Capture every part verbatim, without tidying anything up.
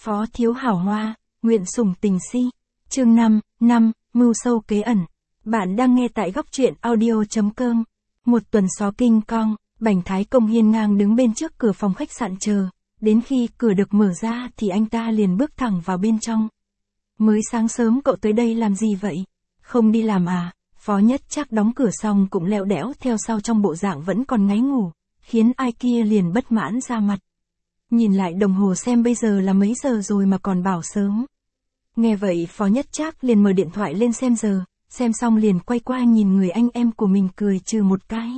Phó thiếu hảo hoa, nguyện sủng tình si. Chương năm, năm, mưu sâu kế ẩn. Bạn đang nghe tại góc truyện audio.com. Một tuần xó kinh cong, Bành Thái Công hiên ngang đứng bên trước cửa phòng khách sạn chờ. Đến khi cửa được mở ra thì anh ta liền bước thẳng vào bên trong. Mới sáng sớm cậu tới đây làm gì vậy? Không đi làm à? Phó Nhất Trác đóng cửa xong cũng lẹo đẽo theo sau trong bộ dạng vẫn còn ngáy ngủ, khiến ai kia liền bất mãn ra mặt. Nhìn lại đồng hồ xem bây giờ là mấy giờ rồi mà còn bảo sớm. Nghe vậy Phó Nhất Trác liền mở điện thoại lên xem giờ, xem xong liền quay qua nhìn người anh em của mình cười trừ một cái.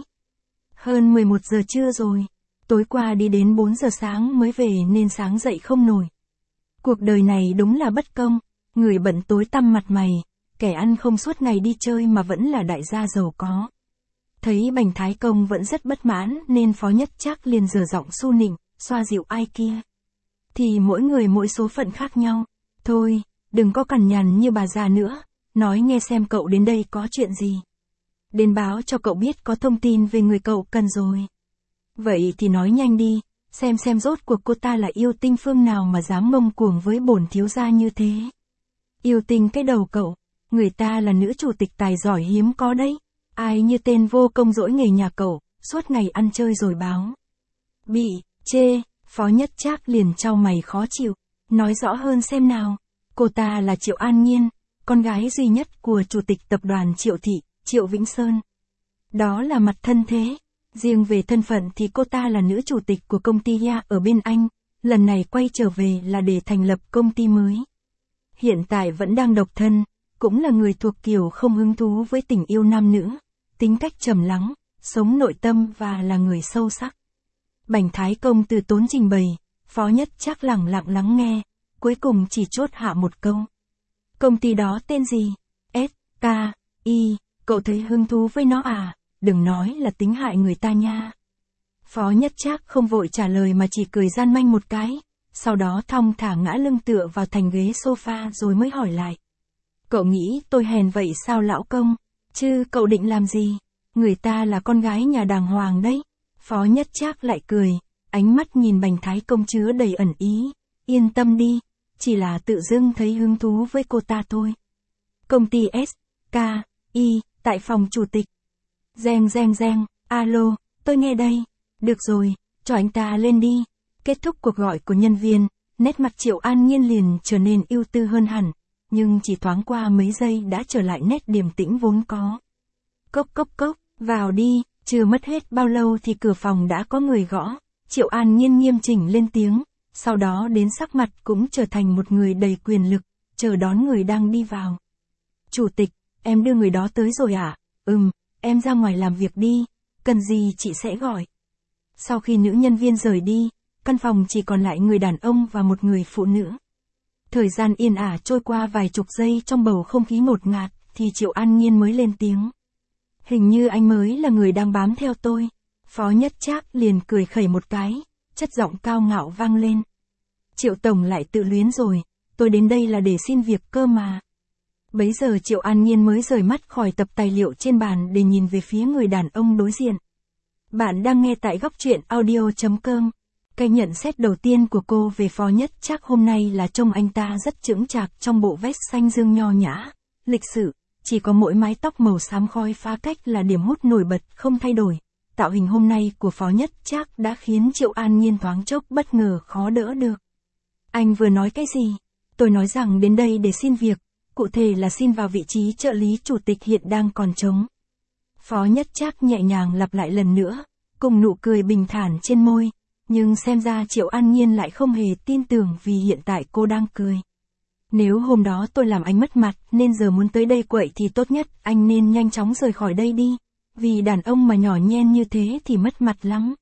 Hơn mười một giờ trưa rồi, tối qua đi đến bốn giờ sáng mới về nên sáng dậy không nổi. Cuộc đời này đúng là bất công, người bận tối tăm mặt mày, kẻ ăn không suốt ngày đi chơi mà vẫn là đại gia giàu có. Thấy Bành Thái Công vẫn rất bất mãn nên Phó Nhất Trác liền giở giọng su nịnh, xoa dịu ai kia. Thì mỗi người mỗi số phận khác nhau, thôi, đừng có cằn nhằn như bà già nữa, nói nghe xem cậu đến đây có chuyện gì. Đến báo cho cậu biết có thông tin về người cậu cần rồi. Vậy thì nói nhanh đi, xem xem rốt cuộc cô ta là yêu tinh phương nào mà dám ngông cuồng với bổn thiếu gia như thế. Yêu tinh cái đầu cậu, người ta là nữ chủ tịch tài giỏi hiếm có đấy, ai như tên vô công dỗi nghề nhà cậu, suốt ngày ăn chơi rồi báo. Bị, chê, Phó Nhất Trác liền chau mày khó chịu, nói rõ hơn xem nào. Cô ta là Triệu An Nhiên, con gái duy nhất của chủ tịch tập đoàn Triệu Thị, Triệu Vĩnh Sơn. Đó là mặt thân thế. Riêng về thân phận thì cô ta là nữ chủ tịch của công ty Ya ở bên Anh, lần này quay trở về là để thành lập công ty mới. Hiện tại vẫn đang độc thân, cũng là người thuộc kiểu không hứng thú với tình yêu nam nữ, tính cách trầm lắng, sống nội tâm và là người sâu sắc. Bành Thái Công từ tốn trình bày, Phó Nhất Trác lẳng lặng lắng nghe, cuối cùng chỉ chốt hạ một câu. Công ty đó tên gì? S, K, I, cậu thấy hứng thú với nó à? Đừng nói là tính hại người ta nha. Phó Nhất Trác không vội trả lời mà chỉ cười gian manh một cái, sau đó thong thả ngã lưng tựa vào thành ghế sofa rồi mới hỏi lại. Cậu nghĩ tôi hèn vậy sao lão công? Chứ cậu định làm gì? Người ta là con gái nhà đàng hoàng đấy. Phó Nhất Trác lại cười, ánh mắt nhìn Bành Thái Công chứa đầy ẩn ý. Yên tâm đi, chỉ là tự dưng thấy hứng thú với cô ta thôi. Công ty S, K, I, tại phòng chủ tịch. Reng reng reng, alo, tôi nghe đây. Được rồi, cho anh ta lên đi. Kết thúc cuộc gọi của nhân viên, nét mặt Triệu An Nhiên liền trở nên ưu tư hơn hẳn, nhưng chỉ thoáng qua mấy giây đã trở lại nét điềm tĩnh vốn có. Cốc cốc cốc, vào đi. Chưa mất hết bao lâu thì cửa phòng đã có người gõ, Triệu An Nhiên nghiêm chỉnh lên tiếng, sau đó đến sắc mặt cũng trở thành một người đầy quyền lực, chờ đón người đang đi vào. Chủ tịch, em đưa người đó tới rồi ạ? À? Ừm, em ra ngoài làm việc đi, cần gì chị sẽ gọi. Sau khi nữ nhân viên rời đi, căn phòng chỉ còn lại người đàn ông và một người phụ nữ. Thời gian yên ả trôi qua vài chục giây trong bầu không khí ngột ngạt, thì Triệu An Nhiên mới lên tiếng. Hình như anh mới là người đang bám theo tôi. Phó Nhất Trác liền cười khẩy một cái, chất giọng cao ngạo vang lên. Triệu Tổng lại tự luyến rồi, tôi đến đây là để xin việc cơ mà. Bấy giờ Triệu An Nhiên mới rời mắt khỏi tập tài liệu trên bàn để nhìn về phía người đàn ông đối diện. Bạn đang nghe tại góc truyện audio.com. Cái nhận xét đầu tiên của cô về Phó Nhất Trác hôm nay là trông anh ta rất chững chạc trong bộ vest xanh dương nho nhã, lịch sự. Chỉ có mỗi mái tóc màu xám khói phá cách là điểm hút nổi bật không thay đổi. Tạo hình hôm nay của Phó Nhất Trác đã khiến Triệu An Nhiên thoáng chốc bất ngờ khó đỡ được. Anh vừa nói cái gì? Tôi nói rằng đến đây để xin việc, cụ thể là xin vào vị trí trợ lý chủ tịch hiện đang còn trống. Phó Nhất Trác nhẹ nhàng lặp lại lần nữa, cùng nụ cười bình thản trên môi, nhưng xem ra Triệu An Nhiên lại không hề tin tưởng vì hiện tại cô đang cười. Nếu hôm đó tôi làm anh mất mặt nên giờ muốn tới đây quậy thì tốt nhất anh nên nhanh chóng rời khỏi đây đi, vì đàn ông mà nhỏ nhen như thế thì mất mặt lắm.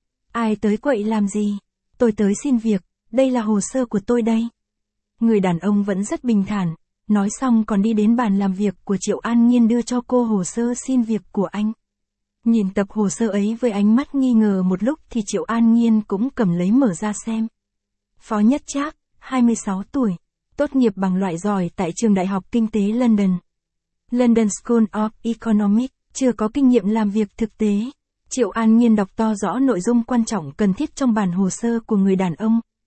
Ai tới quậy làm gì? Tôi tới xin việc, đây là hồ sơ của tôi đây. Người đàn ông vẫn rất bình thản, nói xong còn đi đến bàn làm việc của Triệu An Nhiên đưa cho cô hồ sơ xin việc của anh. Nhìn tập hồ sơ ấy với ánh mắt nghi ngờ một lúc thì Triệu An Nhiên cũng cầm lấy mở ra xem. Phó Nhất Trác, hai mươi sáu tuổi. Tốt nghiệp bằng loại giỏi tại trường Đại học Kinh tế London. London School of Economics, chưa có kinh nghiệm làm việc thực tế. Triệu An Nhiên đọc to rõ nội dung quan trọng cần thiết trong bản hồ sơ của người đàn ông,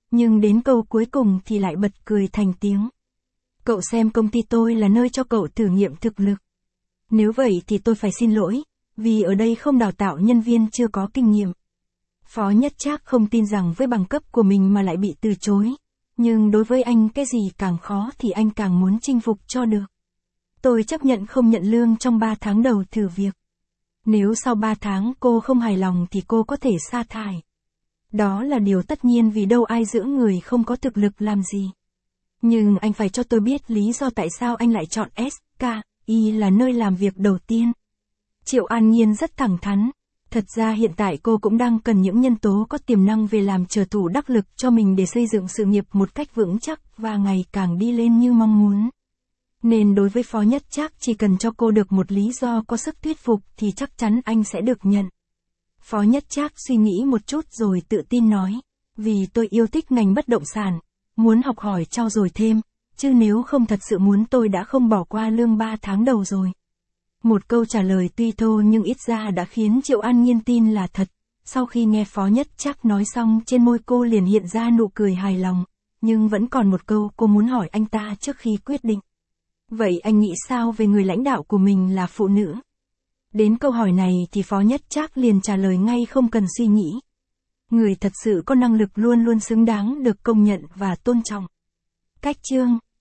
nhưng đến câu cuối cùng thì lại bật cười thành tiếng. Cậu xem công ty tôi là nơi cho cậu thử nghiệm thực lực. Nếu vậy thì tôi phải xin lỗi, vì ở đây không đào tạo nhân viên chưa có kinh nghiệm. Phó Nhất Trác không tin rằng với bằng cấp của mình mà lại bị từ chối. Nhưng đối với anh cái gì càng khó thì anh càng muốn chinh phục cho được. Tôi chấp nhận không nhận lương trong ba tháng đầu thử việc. Nếu sau ba tháng cô không hài lòng thì cô có thể sa thải. Đó là điều tất nhiên vì đâu ai giữ người không có thực lực làm gì. Nhưng anh phải cho tôi biết lý do tại sao anh lại chọn ét ca i là nơi làm việc đầu tiên. Triệu An Nhiên rất thẳng thắn. Thật ra hiện tại cô cũng đang cần những nhân tố có tiềm năng về làm trợ thủ đắc lực cho mình để xây dựng sự nghiệp một cách vững chắc và ngày càng đi lên như mong muốn. Nên đối với Phó Nhất Trác chỉ cần cho cô được một lý do có sức thuyết phục thì chắc chắn anh sẽ được nhận. Phó Nhất Trác suy nghĩ một chút rồi tự tin nói, vì tôi yêu thích ngành bất động sản, muốn học hỏi trau dồi thêm, chứ nếu không thật sự muốn tôi đã không bỏ qua lương ba tháng đầu rồi. Một câu trả lời tuy thô nhưng ít ra đã khiến Triệu An Nhiên tin là thật. Sau khi nghe Phó Nhất Trác nói xong trên môi cô liền hiện ra nụ cười hài lòng, nhưng vẫn còn một câu cô muốn hỏi anh ta trước khi quyết định. Vậy anh nghĩ sao về người lãnh đạo của mình là phụ nữ? Đến câu hỏi này thì Phó Nhất Trác liền trả lời ngay không cần suy nghĩ. Người thật sự có năng lực luôn luôn xứng đáng được công nhận và tôn trọng. Cách chương